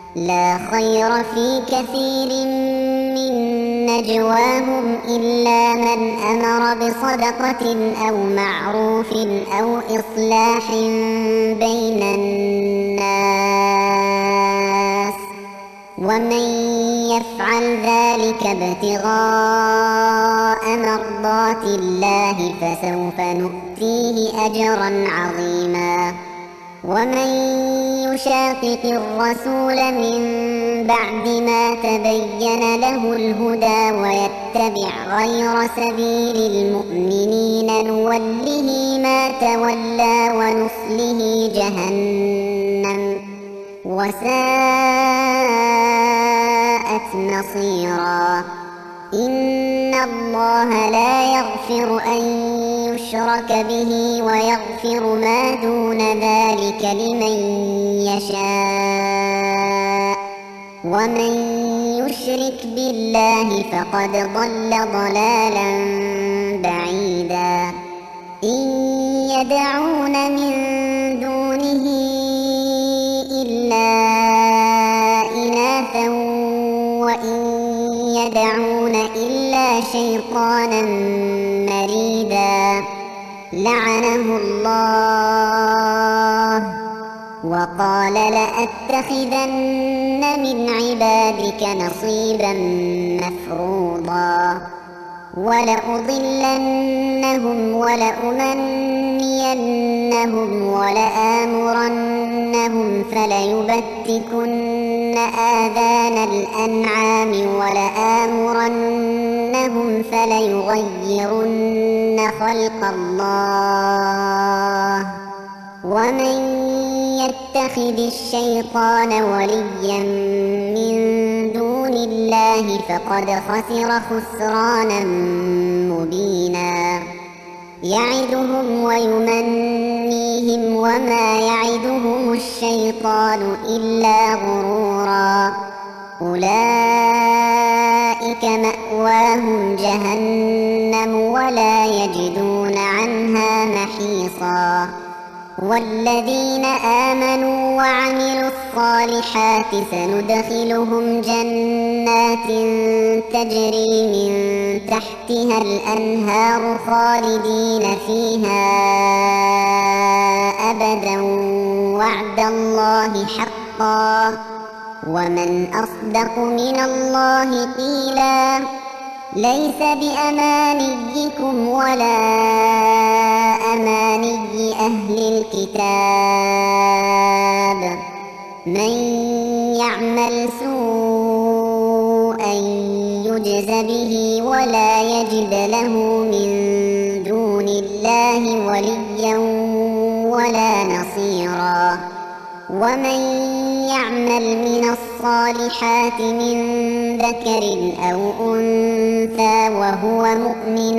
لا خير في كثير من نجواهم إلا من أمر بصدقة أو معروف أو إصلاح بين الناس، ومن يفعل ذلك ابتغاء مرضات الله فسوف نؤتيه أجرا عظيما. ومن يشاقق الرسول من بعد ما تبين له الهدى ويتبع غير سبيل المؤمنين نوله ما تولى ونصله جهنم وساءت مصيرا. إن الله لا يغفر أن يشرك به ويغفر ما دون ذلك لمن يشاء، ومن يشرك بالله فقد ضل ضلالا بعيدا. إن يدعون من دونه إلا إناثا وإن يدعون إلا شيطانا مريدا لعنه الله وقال لأتخذن من عبادك نصيبا مفروضا ولأضلنهم ولأمنينهم ولآمرنهم فليبتكن آذان الأنعام ولآمرنهم فليغيرن خلق الله. ومن يتخذ الشيطان وليا من دون الله فقد خسر خسرانا مبينا. يعدهم ويمنيهم وما يعدهم الشيطان إلا غرورا. أولئك مأواهم جهنم ولا يجدون عنها محيصا. والذين آمنوا وعملوا الصالحات سندخلهم جنات تجري من تحتها الأنهار خالدين فيها أبدا وعد الله حقا ومن أصدق من الله قيلا. ليس بأمانيكم ولا أماني أهل الكتاب من يعمل سوءا يجز به ولا يجد له من دون الله وليا ولا نصيرا. ومن يعمل من الصالحات من ذكر أو أنثى وهو مؤمن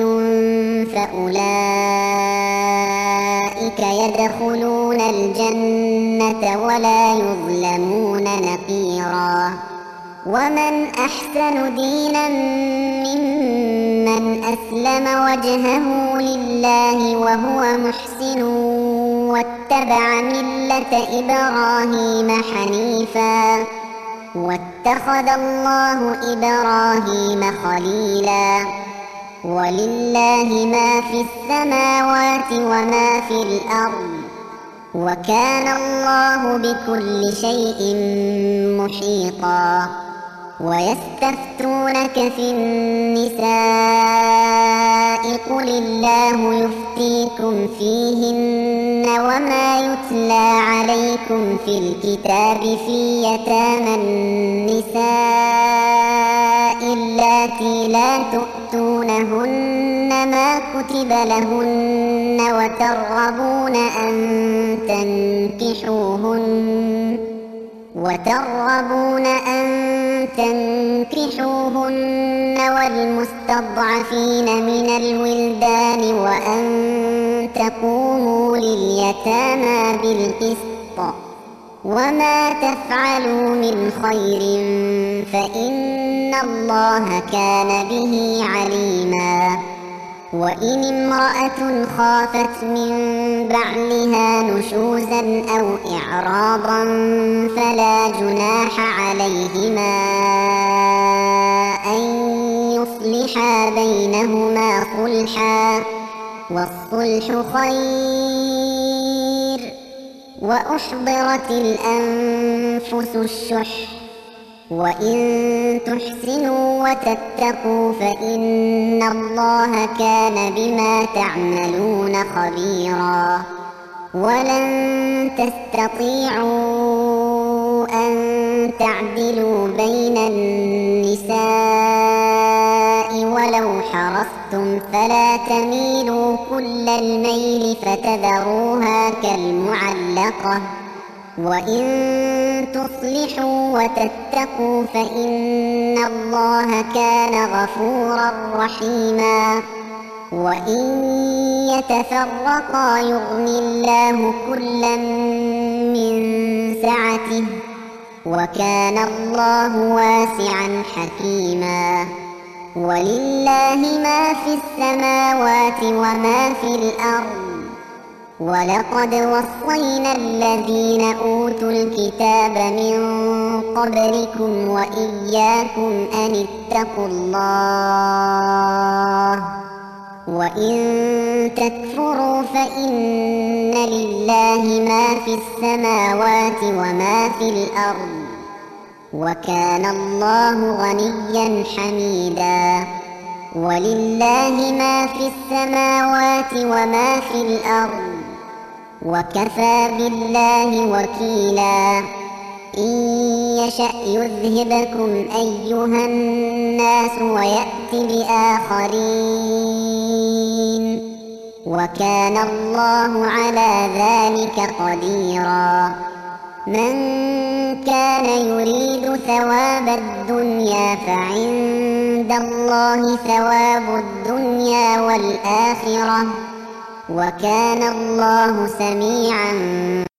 فأولئك يدخلون الجنة ولا يظلمون نقيرا. ومن أحسن دينا ممن أسلم وجهه لله وهو محسن واتبع ملة إبراهيم حنيفا واتخذ الله إبراهيم خليلا. ولله ما في السماوات وما في الأرض وكان الله بكل شيء محيطا. ويستفتونك في النساء قل الله يفتيكم فيهن وما يتلى عليكم في الكتاب في يتامى النساء اللاتي لا تؤتونهن ما كتب لهن وترغبون أن تنكحوهن والمستضعفين من الولدان وأن تقوموا لليتامى بالقسط وما تفعلوا من خير فإن الله كان به عليما. وإن امرأة خافت من بعلها نشوزا أو إعراضا فلا جناح عليهما أن يصلحا بينهما صلحا، والصلح خير. وأحضرت الأنفس الشح، وإن تحسنوا وتتقوا فإن الله كان بما تعملون خبيرا. ولن تستطيعوا أن تعدلوا بين النساء ولو حرصتم، فلا تميلوا كل الميل فتذروها كالمعلقة. وإن تصلحوا وتتقوا فإن الله كان غفورا رحيما. وإن يتفرقا يغن الله كلا من سعته، وكان الله واسعا حكيما. ولله ما في السماوات وما في الأرض، ولقد وصينا الذين أوتوا الكتاب من قبلكم وإياكم أن اتقوا الله. وإن تكفروا فإن لله ما في السماوات وما في الأرض، وكان الله غنيا حميدا. ولله ما في السماوات وما في الأرض، وكفى بالله وكيلا. إن يشأ يذهبكم أيها الناس ويأت بآخرين، وكان الله على ذلك قديرا. من كان يريد ثواب الدنيا فعند الله ثواب الدنيا والآخرة، وكان الله سميعا